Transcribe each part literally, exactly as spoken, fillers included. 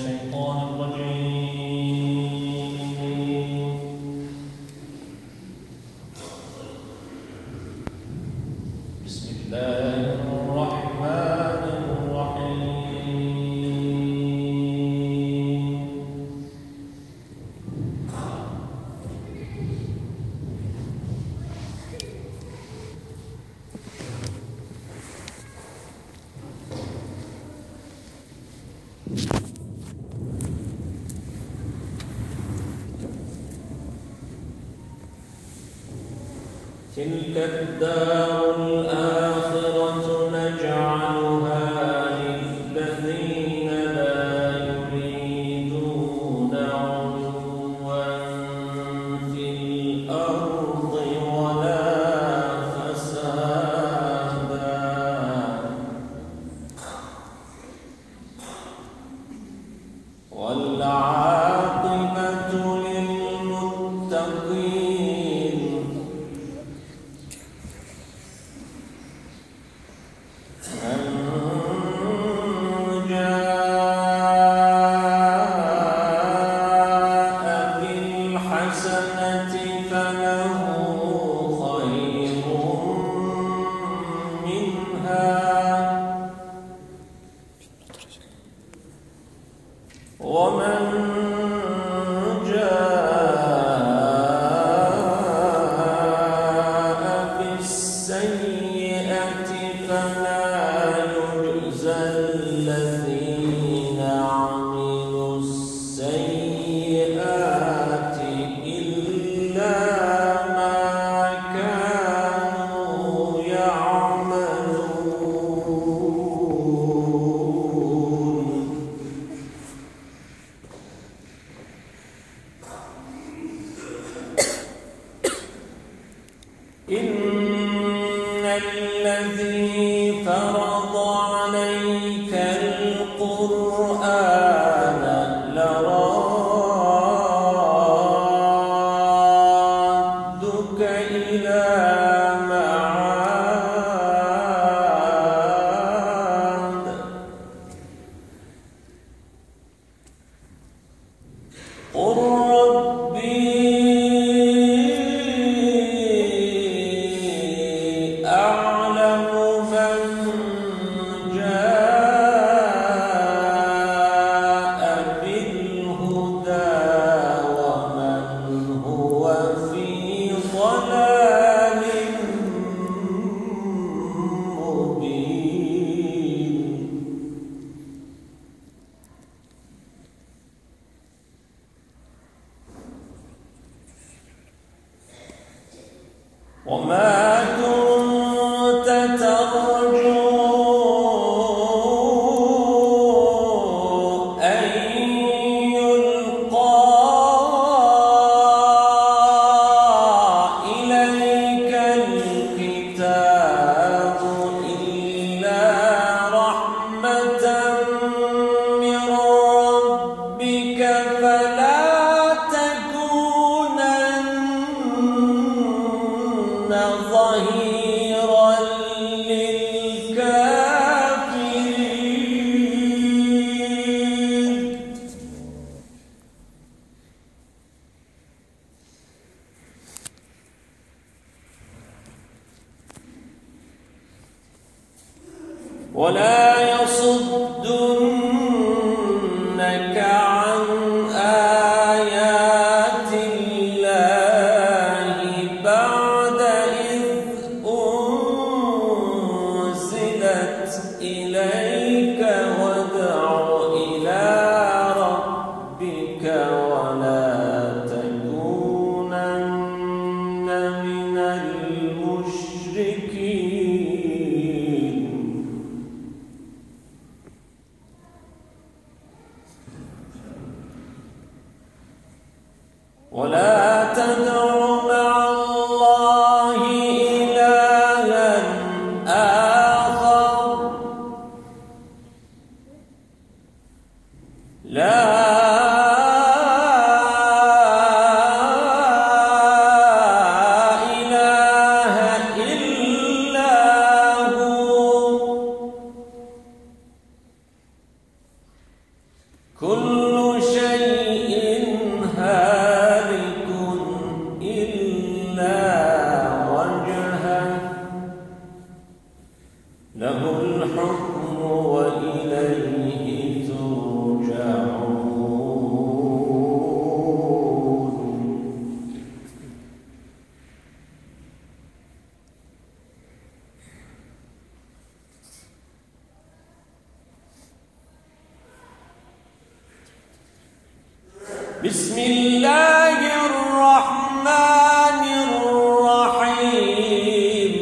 الشيطان الرجيم. بسم الله الرحمن الرحيم. تلك الدار الآخرة نجعلها للذين لا يريدون علوا في الأرض ولا فسادا والعاقبة للمتقين. من جاء بالحسنة فله خير منها ومن جاء بالسيئة فلا يجزى الذين عملوا السيئات إلا ما كانوا يعملون. إن الذي فرض عليك القرآن لرادك إلى معاد قل ربي أعلم من جاء بالهدى ومن هو في ضلال مبين. وما كنت ترجو أن يلقى إليك الكتاب إلا رحمة من ربك فلا تكونن ظهيرا للكافرين. ولا يصدنك عن آيات الله بعد أنزلت إليك وادع إلى ربك ولا تكونن من المشركين. ولا تدع مع الله إلها آخر لا إله إلا هو كل شيء هالك إلا وجهه له الحكم وإليه ترجعون. بسم الله الرحمن الرحيم.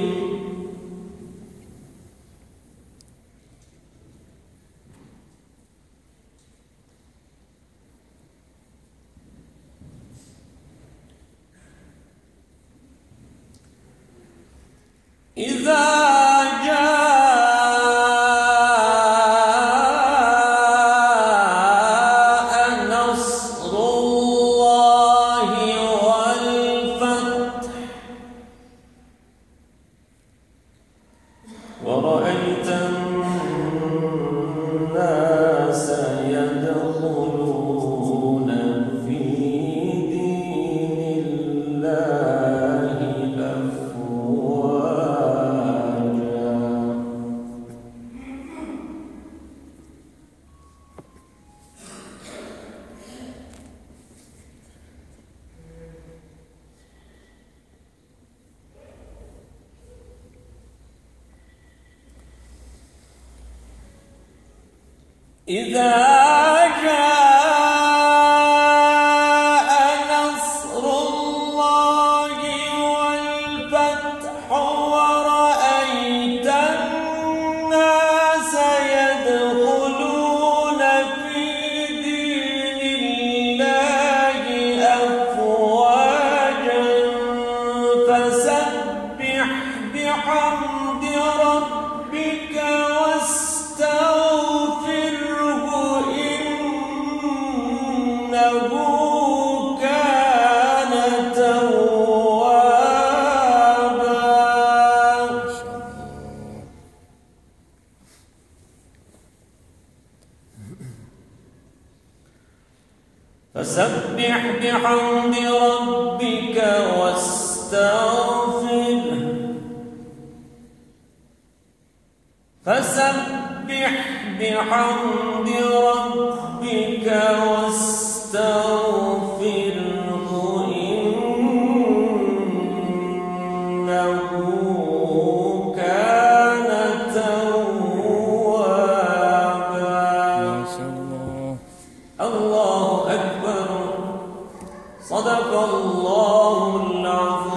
إذا ورأيت الناس يدخلون في دين الله أفواجا إذا جاء نصر الله والفتح ورأيت الناس يدخلون في دين الله أفواجا فسبح بحمد ربك واستغفره إنه كان توابا. فسبح بحمد ربك واستغفره فسبح بحمد ربك واستغفره إنه كان توابا. ما شاء الله. الله أكبر. صدق الله العظيم.